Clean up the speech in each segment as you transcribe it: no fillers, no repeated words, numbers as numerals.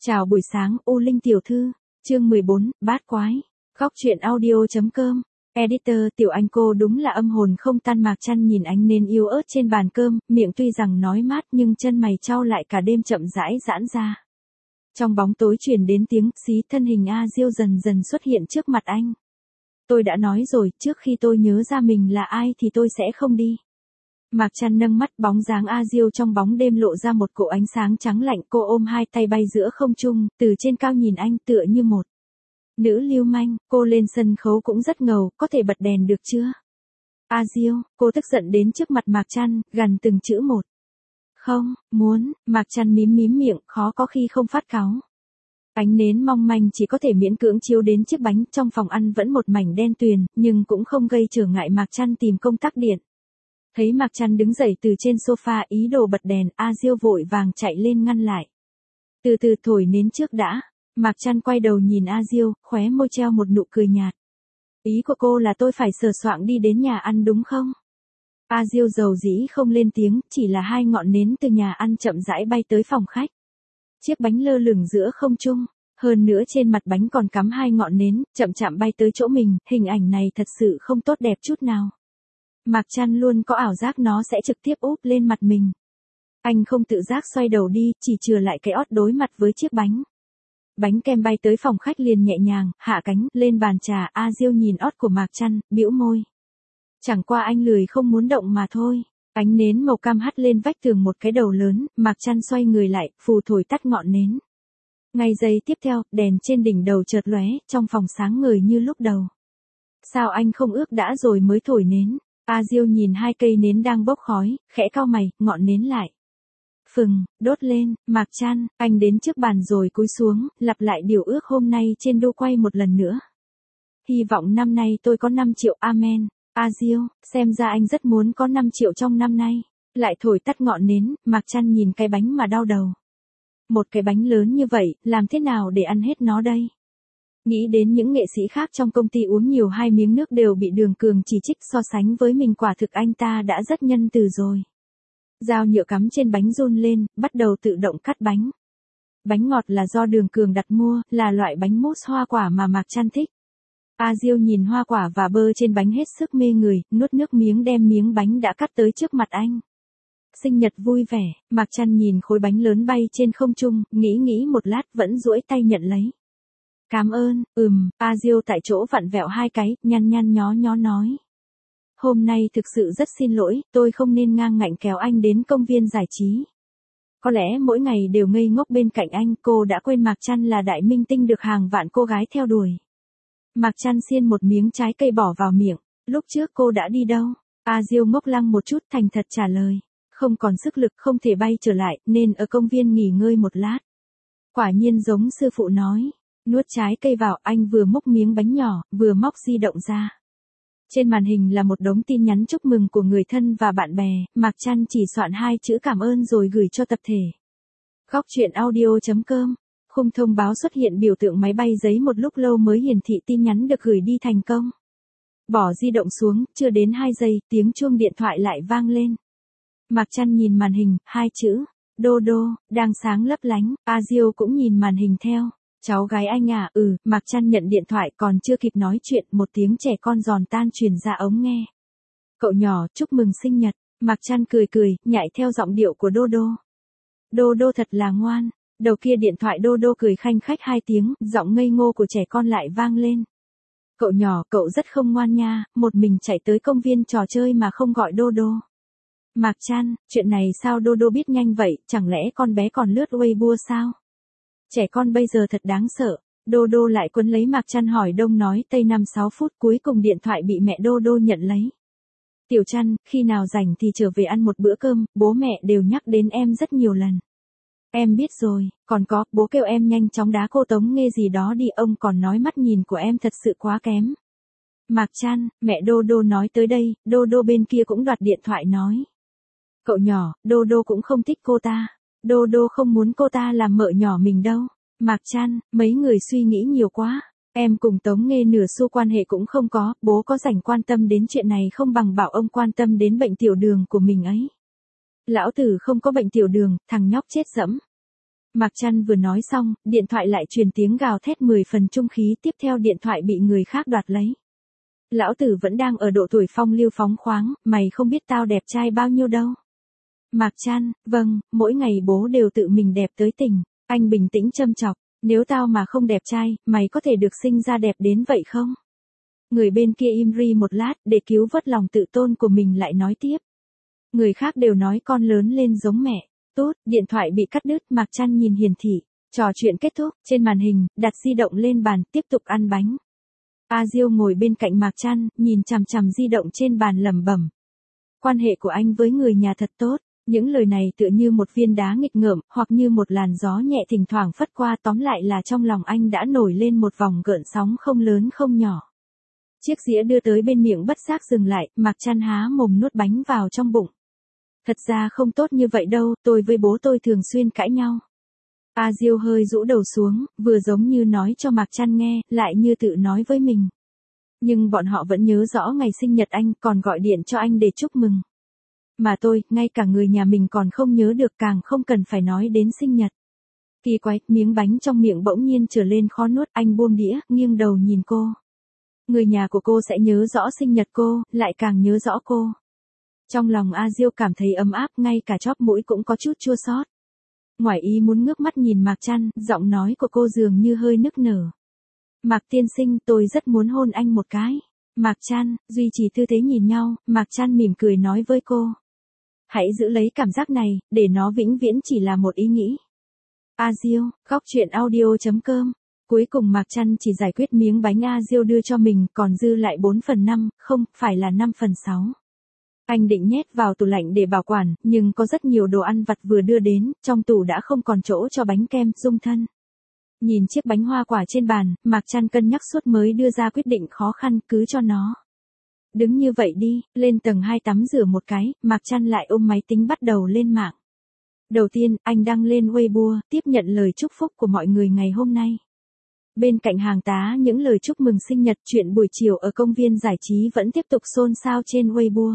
Chào buổi sáng, U Linh tiểu thư, chương 14, bát quái, góc truyện audio.com, editor Tiểu Anh cô đúng là âm hồn không tan. Mạc Trăn nhìn ánh nến yếu ớt trên bàn cơm, miệng tuy rằng nói mát nhưng chân mày chau lại cả đêm chậm rãi giãn ra. Trong bóng tối truyền đến tiếng xí, thân hình A Diêu dần dần xuất hiện trước mặt anh. Tôi đã nói rồi, trước khi tôi nhớ ra mình là ai thì tôi sẽ không đi. Mạc Trăn nâng mắt, bóng dáng A Diêu trong bóng đêm lộ ra một cỗ ánh sáng trắng lạnh. Cô ôm hai tay bay giữa không trung, từ trên cao nhìn anh tựa như một nữ lưu manh. Cô lên sân khấu cũng rất ngầu, có thể bật đèn được chưa? A Diêu, cô tức giận đến trước mặt Mạc Trăn, gằn từng chữ một. Không, muốn. Mạc Trăn mím miệng, khó có khi không phát cáu. Ánh nến mong manh chỉ có thể miễn cưỡng chiếu đến chiếc bánh. Trong phòng ăn vẫn một mảnh đen tuyền, nhưng cũng không gây trở ngại Mạc Trăn tìm công tắc điện. Thấy Mạc Trăn đứng dậy từ trên sofa ý đồ bật đèn, A Diêu vội vàng chạy lên ngăn lại. Từ từ thổi nến trước đã. Mạc Trăn quay đầu nhìn A Diêu, khóe môi treo một nụ cười nhạt. Ý của cô là tôi phải sờ soạng đi đến nhà ăn đúng không? A Diêu dầu dĩ không lên tiếng, chỉ là hai ngọn nến từ nhà ăn chậm rãi bay tới phòng khách. Chiếc bánh lơ lửng giữa không trung, hơn nữa trên mặt bánh còn cắm hai ngọn nến, chậm chạm bay tới chỗ mình. Hình ảnh này thật sự không tốt đẹp chút nào. Mạc Trăn luôn có ảo giác nó sẽ trực tiếp úp lên mặt mình. Anh không tự giác xoay đầu đi, chỉ chừa lại cái ót đối mặt với chiếc bánh. Bánh kem bay tới phòng khách liền nhẹ nhàng, hạ cánh, lên bàn trà. A Diêu nhìn ót của Mạc Trăn, bĩu môi. Chẳng qua anh lười không muốn động mà thôi. Ánh nến màu cam hắt lên vách tường một cái đầu lớn, Mạc Trăn xoay người lại, phù thổi tắt ngọn nến. Ngay giây tiếp theo, đèn trên đỉnh đầu chợt lóe, trong phòng sáng ngời như lúc đầu. Sao anh không ước đã rồi mới thổi nến? A Diêu nhìn hai cây nến đang bốc khói, khẽ cau mày, ngọn nến lại. Phừng, đốt lên. Mạc Trăn, anh đến trước bàn rồi cúi xuống, lặp lại điều ước hôm nay trên đô quay một lần nữa. Hy vọng năm nay tôi có 5 triệu, amen. A Diêu, xem ra anh rất muốn có 5 triệu trong năm nay. Lại thổi tắt ngọn nến, Mạc Trăn nhìn cái bánh mà đau đầu. Một cái bánh lớn như vậy, làm thế nào để ăn hết nó đây? Nghĩ đến những nghệ sĩ khác trong công ty uống nhiều 2 miếng nước đều bị Đường Cường chỉ trích, so sánh với mình quả thực anh ta đã rất nhân từ rồi. Dao nhựa cắm trên bánh run lên, bắt đầu tự động cắt bánh. Bánh ngọt là do Đường Cường đặt mua, là loại bánh mousse hoa quả mà Mạc Trăn thích. A Diêu nhìn hoa quả và bơ trên bánh hết sức mê người, nuốt nước miếng đem miếng bánh đã cắt tới trước mặt anh. Sinh nhật vui vẻ. Mạc Trăn nhìn khối bánh lớn bay trên không trung, nghĩ một lát vẫn duỗi tay nhận lấy. Cảm ơn. A Diêu tại chỗ vặn vẹo hai cái, nhăn nhó nói. Hôm nay thực sự rất xin lỗi, tôi không nên ngang ngạnh kéo anh đến công viên giải trí. Có lẽ mỗi ngày đều ngây ngốc bên cạnh anh, cô đã quên Mạc Trăn là đại minh tinh được hàng vạn cô gái theo đuổi. Mạc Trăn xiên một miếng trái cây bỏ vào miệng. Lúc trước cô đã đi đâu? A Diêu ngốc lăng một chút, thành thật trả lời. Không còn sức lực, không thể bay trở lại, nên ở công viên nghỉ ngơi một lát. Quả nhiên giống sư phụ nói. Nuốt trái cây vào, anh vừa múc miếng bánh nhỏ, vừa móc di động ra. Trên màn hình là một đống tin nhắn chúc mừng của người thân và bạn bè. Mạc Trăn chỉ soạn 2 chữ cảm ơn rồi gửi cho tập thể. Góc truyện audio.com. Khung thông báo xuất hiện biểu tượng máy bay giấy, một lúc lâu mới hiển thị tin nhắn được gửi đi thành công. Bỏ di động xuống, chưa đến 2 giây, tiếng chuông điện thoại lại vang lên. Mạc Trăn nhìn màn hình, 2 chữ, Đô Đô, đang sáng lấp lánh. A Diêu cũng nhìn màn hình theo. Cháu gái anh à? Mạc Trăn nhận điện thoại, còn chưa kịp nói chuyện, một tiếng trẻ con giòn tan truyền ra ống nghe. Cậu nhỏ, chúc mừng sinh nhật. Mạc Trăn cười, nhảy theo giọng điệu của Đô Đô. Đô Đô thật là ngoan. Đầu kia điện thoại Đô Đô cười khanh khách 2 tiếng, giọng ngây ngô của trẻ con lại vang lên. Cậu nhỏ, cậu rất không ngoan nha, một mình chạy tới công viên trò chơi mà không gọi Đô Đô. Mạc Trăn, chuyện này sao Đô Đô biết nhanh vậy, chẳng lẽ con bé còn lướt Weibo sao? Trẻ con bây giờ thật đáng sợ. Đô Đô lại quấn lấy Mạc Trăn hỏi đông nói tây 5-6 phút, cuối cùng điện thoại bị mẹ Đô Đô nhận lấy. Tiểu Trăn, khi nào rảnh thì trở về ăn một bữa cơm, bố mẹ đều nhắc đến em rất nhiều lần. Em biết rồi, còn có, bố kêu em nhanh chóng đá cô Tống Nghê gì đó đi, ông còn nói mắt nhìn của em thật sự quá kém. Mạc Trăn, mẹ Đô Đô nói tới đây, Đô Đô bên kia cũng đoạt điện thoại nói. Cậu nhỏ, Đô Đô cũng không thích cô ta. Đô Đô không muốn cô ta làm mợ nhỏ mình đâu. Mạc Trăn, mấy người suy nghĩ nhiều quá. Em cùng Tống Nghê nửa xu quan hệ cũng không có, bố có rảnh quan tâm đến chuyện này không bằng bảo ông quan tâm đến bệnh tiểu đường của mình ấy. Lão tử không có bệnh tiểu đường, thằng nhóc chết dẫm. Mạc Trăn vừa nói xong, điện thoại lại truyền tiếng gào thét 10 phần trung khí, tiếp theo điện thoại bị người khác đoạt lấy. Lão tử vẫn đang ở độ tuổi phong lưu phóng khoáng, mày không biết tao đẹp trai bao nhiêu đâu. Mạc Trăn, vâng, mỗi ngày bố đều tự mình đẹp tới tỉnh. Anh bình tĩnh châm chọc, nếu tao mà không đẹp trai, mày có thể được sinh ra đẹp đến vậy không? Người bên kia im ri một lát, để cứu vớt lòng tự tôn của mình lại nói tiếp. Người khác đều nói con lớn lên giống mẹ. Tốt, điện thoại bị cắt đứt, Mạc Trăn nhìn hiển thị. Trò chuyện kết thúc, trên màn hình, đặt di động lên bàn, tiếp tục ăn bánh. A Diêu ngồi bên cạnh Mạc Trăn, nhìn chằm chằm di động trên bàn lẩm bẩm. Quan hệ của anh với người nhà thật tốt. Những lời này tựa như một viên đá nghịch ngợm, hoặc như một làn gió nhẹ thỉnh thoảng phất qua, tóm lại là trong lòng anh đã nổi lên một vòng gợn sóng không lớn không nhỏ. Chiếc dĩa đưa tới bên miệng bất giác dừng lại, Mạc Trăn há mồm nuốt bánh vào trong bụng. Thật ra không tốt như vậy đâu, tôi với bố tôi thường xuyên cãi nhau. A Diêu hơi rũ đầu xuống, vừa giống như nói cho Mạc Trăn nghe, lại như tự nói với mình. Nhưng bọn họ vẫn nhớ rõ ngày sinh nhật anh, còn gọi điện cho anh để chúc mừng. Mà tôi, ngay cả người nhà mình còn không nhớ được, càng không cần phải nói đến sinh nhật. Kỳ quái, miếng bánh trong miệng bỗng nhiên trở lên khó nuốt, anh buông đĩa, nghiêng đầu nhìn cô. Người nhà của cô sẽ nhớ rõ sinh nhật cô, lại càng nhớ rõ cô. Trong lòng A Diêu cảm thấy ấm áp, ngay cả chóp mũi cũng có chút chua xót. Ngoài ý muốn ngước mắt nhìn Mạc Trăn, giọng nói của cô dường như hơi nức nở. Mạc tiên sinh, tôi rất muốn hôn anh một cái. Mạc Trăn, duy trì tư thế nhìn nhau, Mạc Trăn mỉm cười nói với cô. Hãy giữ lấy cảm giác này, để nó vĩnh viễn chỉ là một ý nghĩ. A Diêu, góc chuyện audio.com. Cuối cùng Mạc Trăn chỉ giải quyết miếng bánh A Diêu đưa cho mình, còn dư lại 4/5, không, phải là 5/6. Anh định nhét vào tủ lạnh để bảo quản, nhưng có rất nhiều đồ ăn vặt vừa đưa đến, trong tủ đã không còn chỗ cho bánh kem, dung thân. Nhìn chiếc bánh hoa quả trên bàn, Mạc Trăn cân nhắc suốt mới đưa ra quyết định khó khăn, cứ cho nó. Đứng như vậy đi, lên tầng 2 tắm rửa một cái, Mạc Trăn lại ôm máy tính bắt đầu lên mạng. Đầu tiên, anh đăng lên Weibo, tiếp nhận lời chúc phúc của mọi người ngày hôm nay. Bên cạnh hàng tá những lời chúc mừng sinh nhật, chuyện buổi chiều ở công viên giải trí vẫn tiếp tục xôn xao trên Weibo.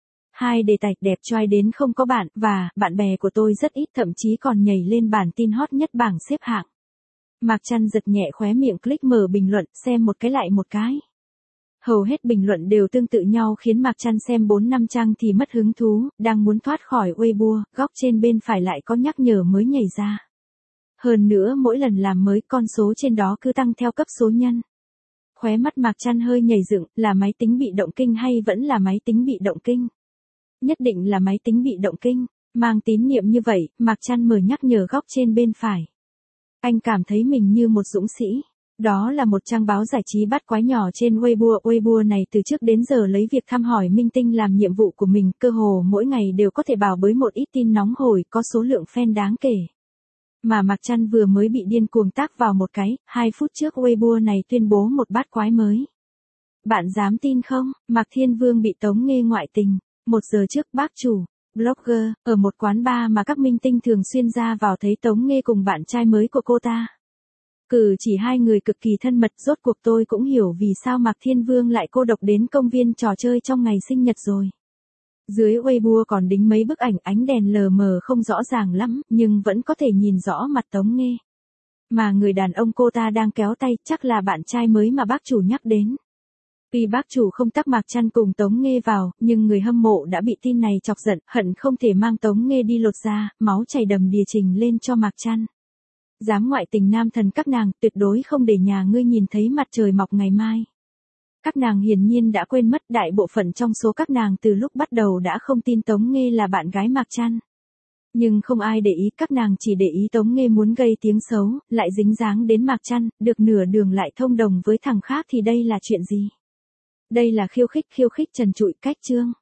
2 đề tài đẹp trai đến không có bạn, và bạn bè của tôi rất ít, thậm chí còn nhảy lên bản tin hot nhất bảng xếp hạng. Mạc Trăn giật nhẹ khóe miệng, click mở bình luận, xem một cái lại một cái. Hầu hết bình luận đều tương tự nhau khiến Mạc Trăn xem 4-5 trang thì mất hứng thú, đang muốn thoát khỏi Weibo, góc trên bên phải lại có nhắc nhở mới nhảy ra. Hơn nữa mỗi lần làm mới, con số trên đó cứ tăng theo cấp số nhân. Khóe mắt Mạc Trăn hơi nhảy dựng, là máy tính bị động kinh hay vẫn là máy tính bị động kinh? Nhất định là máy tính bị động kinh. Mang tín niệm như vậy, Mạc Trăn mở nhắc nhở góc trên bên phải. Anh cảm thấy mình như một dũng sĩ. Đó là một trang báo giải trí bắt quái nhỏ trên Weibo. Weibo này từ trước đến giờ lấy việc thăm hỏi minh tinh làm nhiệm vụ của mình, cơ hồ mỗi ngày đều có thể bảo bới một ít tin nóng hổi, có số lượng fan đáng kể. Mà Mạc Trăn vừa mới bị điên cuồng tác vào một cái, 2 phút trước Weibo này tuyên bố một bát quái mới. Bạn dám tin không, Mạc Thiên Vương bị Tống Nghê ngoại tình. 1 giờ trước, bác chủ, blogger, ở một quán bar mà các minh tinh thường xuyên ra vào thấy Tống Nghê cùng bạn trai mới của cô ta. Cử chỉ hai người cực kỳ thân mật, rốt cuộc tôi cũng hiểu vì sao Mạc Thiên Vương lại cô độc đến công viên trò chơi trong ngày sinh nhật rồi. Dưới Weibo còn đính mấy bức ảnh, ánh đèn lờ mờ không rõ ràng lắm, nhưng vẫn có thể nhìn rõ mặt Tống Nghê. Mà người đàn ông cô ta đang kéo tay chắc là bạn trai mới mà bác chủ nhắc đến. Tuy bác chủ không tắc Mạc Trăn cùng Tống Nghê vào, nhưng người hâm mộ đã bị tin này chọc giận, hận không thể mang Tống Nghê đi lột da, máu chảy đầm đìa trình lên cho Mạc Trăn. Dám ngoại tình nam thần các nàng, tuyệt đối không để nhà ngươi nhìn thấy mặt trời mọc ngày mai. Các nàng hiển nhiên đã quên mất, đại bộ phận trong số các nàng từ lúc bắt đầu đã không tin Tống Nghê là bạn gái Mạc Trăn. Nhưng không ai để ý, các nàng chỉ để ý Tống Nghê muốn gây tiếng xấu, lại dính dáng đến Mạc Trăn, được nửa đường lại thông đồng với thằng khác thì đây là chuyện gì? Đây là khiêu khích trần trụi, cách chương.